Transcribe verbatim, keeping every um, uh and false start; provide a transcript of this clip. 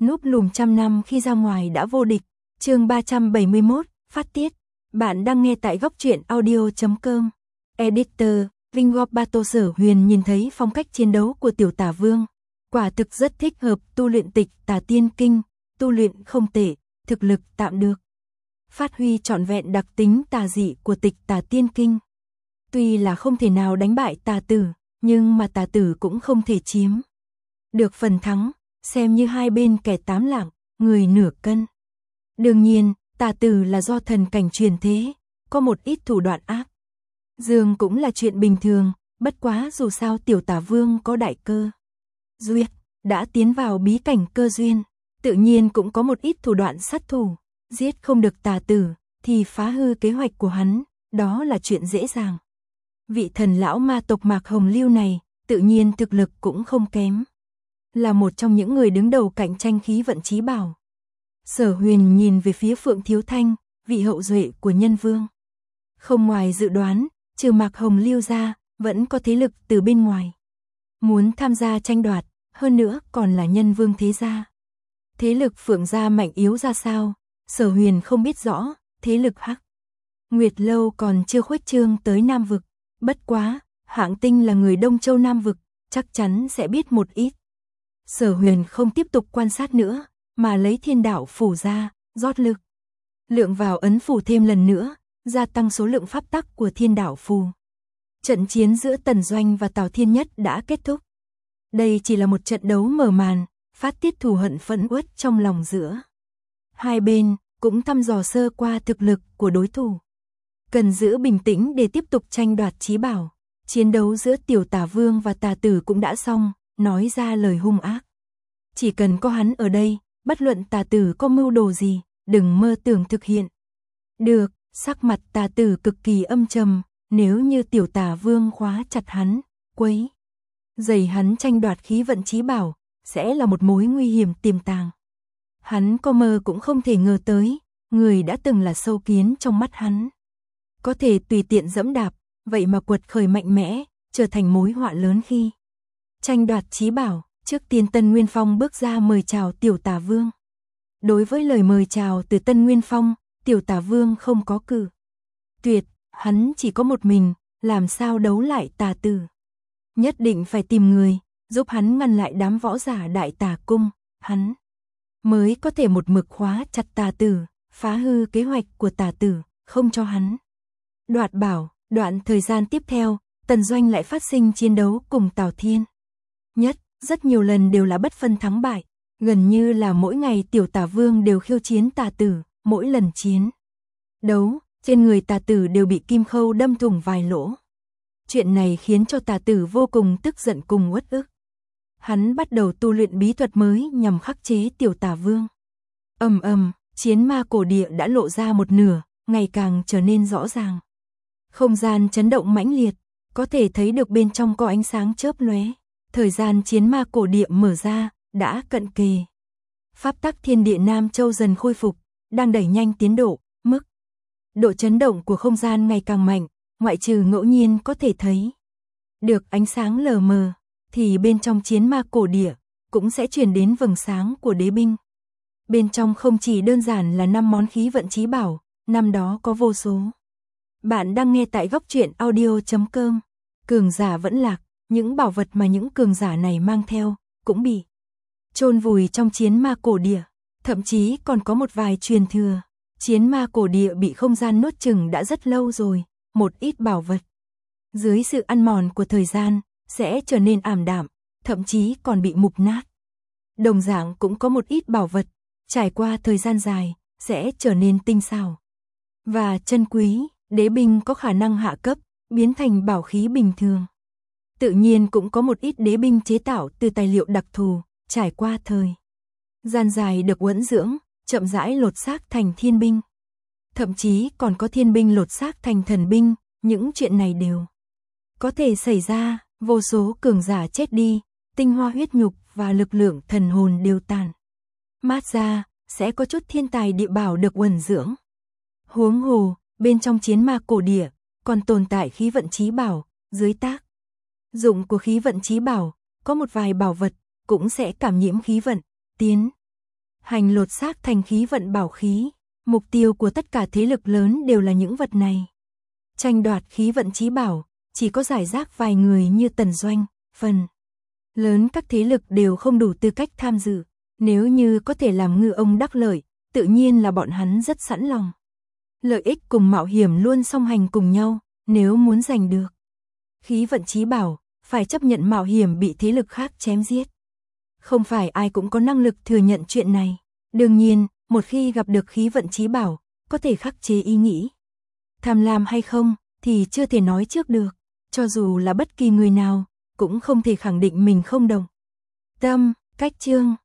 núp lùm trăm năm khi ra ngoài đã vô địch. Chương ba trăm bảy mươi mốt, phát tiết. Bạn đang nghe tại góc truyện audio chấm com. Editor, Vingobato. Sở Huyền nhìn thấy phong cách chiến đấu của tiểu tả vương. Quả thực rất thích hợp tu luyện tịch tà tiên kinh, tu luyện không tệ, thực lực tạm được. Phát huy trọn vẹn đặc tính tà dị của tịch tà tiên kinh. Tuy là không thể nào đánh bại tà tử, nhưng mà tà tử cũng không thể chiếm được phần thắng, xem như hai bên kẻ tám lạng, người nửa cân. Đương nhiên, tà tử là do thần cảnh truyền thế, có một ít thủ đoạn ác. Dương cũng là chuyện bình thường, bất quá dù sao tiểu tả vương có đại cơ duyên, đã tiến vào bí cảnh cơ duyên, tự nhiên cũng có một ít thủ đoạn sát thủ. Giết không được tà tử, thì phá hư kế hoạch của hắn, đó là chuyện dễ dàng. Vị thần lão ma tộc Mạc Hồng Lưu này, tự nhiên thực lực cũng không kém. Là một trong những người đứng đầu cạnh tranh khí vận chí bảo. Sở Huyền nhìn về phía Phượng Thiếu Thanh, vị hậu duệ của nhân vương. Không ngoài dự đoán, trừ Mạc Hồng Lưu ra, vẫn có thế lực từ bên ngoài. Muốn tham gia tranh đoạt, hơn nữa còn là nhân vương thế gia. Thế lực Phượng gia mạnh yếu ra sao, Sở Huyền không biết rõ, thế lực Hắc Nguyệt Lâu còn chưa khuếch trương tới Nam Vực. Bất quá, Hạng Tinh là người Đông Châu Nam Vực, chắc chắn sẽ biết một ít. Sở Huyền không tiếp tục quan sát nữa, mà lấy thiên đạo phủ ra, rót lực lượng vào ấn phủ thêm lần nữa, gia tăng số lượng pháp tắc của thiên đạo phù. Trận chiến giữa Tần Doanh và Tào Thiên Nhất đã kết thúc. Đây chỉ là một trận đấu mở màn, phát tiết thù hận phẫn uất trong lòng giữa hai bên, cũng thăm dò sơ qua thực lực của đối thủ. Cần giữ bình tĩnh để tiếp tục tranh đoạt chí bảo. Chiến đấu giữa tiểu tả vương và tà tử cũng đã xong, nói ra lời hung ác. Chỉ cần có hắn ở đây, bất luận tà tử có mưu đồ gì, đừng mơ tưởng thực hiện. Được, sắc mặt tà tử cực kỳ âm trầm, nếu như tiểu tả vương khóa chặt hắn, quấy dày hắn tranh đoạt khí vận chí bảo, sẽ là một mối nguy hiểm tiềm tàng. Hắn có mơ cũng không thể ngờ tới, người đã từng là sâu kiến trong mắt hắn. Có thể tùy tiện dẫm đạp, vậy mà quật khởi mạnh mẽ, trở thành mối họa lớn khi tranh đoạt chí bảo. Trước tiên Tân Nguyên Phong bước ra mời chào tiểu tả vương. Đối với lời mời chào từ Tân Nguyên Phong, tiểu tả vương không có cự tuyệt, hắn chỉ có một mình, làm sao đấu lại tà tử. Nhất định phải tìm người, giúp hắn ngăn lại đám võ giả đại tà cung, hắn mới có thể một mực khóa chặt tà tử, phá hư kế hoạch của tà tử, không cho hắn đoạt bảo. Đoạn thời gian tiếp theo, Tần Doanh lại phát sinh chiến đấu cùng Tào Thiên Nhất, rất nhiều lần đều là bất phân thắng bại, gần như là mỗi ngày tiểu tả vương đều khiêu chiến tà tử, mỗi lần chiến đấu, trên người tà tử đều bị kim khâu đâm thủng vài lỗ. Chuyện này khiến cho tà tử vô cùng tức giận cùng uất ức. Hắn bắt đầu tu luyện bí thuật mới nhằm khắc chế tiểu tả vương. Ầm ầm, chiến ma cổ địa đã lộ ra một nửa, ngày càng trở nên rõ ràng. Không gian chấn động mãnh liệt, có thể thấy được bên trong có ánh sáng chớp lóe. Thời gian chiến ma cổ địa mở ra, đã cận kề. Pháp tắc thiên địa Nam Châu dần khôi phục, đang đẩy nhanh tiến độ, mức độ chấn động của không gian ngày càng mạnh, ngoại trừ ngẫu nhiên có thể thấy được ánh sáng lờ mờ, thì bên trong chiến ma cổ địa cũng sẽ truyền đến vầng sáng của đế binh. Bên trong không chỉ đơn giản là năm món khí vận chí bảo, năm đó có vô số. Bạn đang nghe tại góc truyện audio chấm com. Cường giả vẫn lạc, những bảo vật mà những cường giả này mang theo cũng bị chôn vùi trong chiến ma cổ địa, thậm chí còn có một vài truyền thừa. Chiến ma cổ địa bị không gian nuốt chửng đã rất lâu rồi, một ít bảo vật dưới sự ăn mòn của thời gian sẽ trở nên ảm đạm, thậm chí còn bị mục nát. Đồng dạng cũng có một ít bảo vật trải qua thời gian dài sẽ trở nên tinh xảo và chân quý. Đế binh có khả năng hạ cấp, biến thành bảo khí bình thường. Tự nhiên cũng có một ít đế binh chế tạo từ tài liệu đặc thù, trải qua thời gian dài được uốn dưỡng, chậm rãi lột xác thành thiên binh. Thậm chí còn có thiên binh lột xác thành thần binh, những chuyện này đều có thể xảy ra. Vô số cường giả chết đi, tinh hoa huyết nhục và lực lượng thần hồn đều tàn mát ra, sẽ có chút thiên tài địa bảo được uẩn dưỡng. Huống hồ, bên trong chiến ma cổ địa còn tồn tại khí vận chí bảo, dưới tác dụng của khí vận chí bảo, có một vài bảo vật cũng sẽ cảm nhiễm khí vận, tiến hành lột xác thành khí vận bảo khí. Mục tiêu của tất cả thế lực lớn đều là những vật này. Tranh đoạt khí vận chí bảo, chỉ có giải rác vài người như Tần Doanh, phần lớn các thế lực đều không đủ tư cách tham dự. Nếu như có thể làm ngư ông đắc lợi, tự nhiên là bọn hắn rất sẵn lòng. Lợi ích cùng mạo hiểm luôn song hành cùng nhau, nếu muốn giành được khí vận chí bảo, phải chấp nhận mạo hiểm bị thế lực khác chém giết. Không phải ai cũng có năng lực thừa nhận chuyện này. Đương nhiên, một khi gặp được khí vận chí bảo, có thể khắc chế ý nghĩ tham lam hay không, thì chưa thể nói trước được. Cho dù là bất kỳ người nào, cũng không thể khẳng định mình không đồng tâm. Cách chương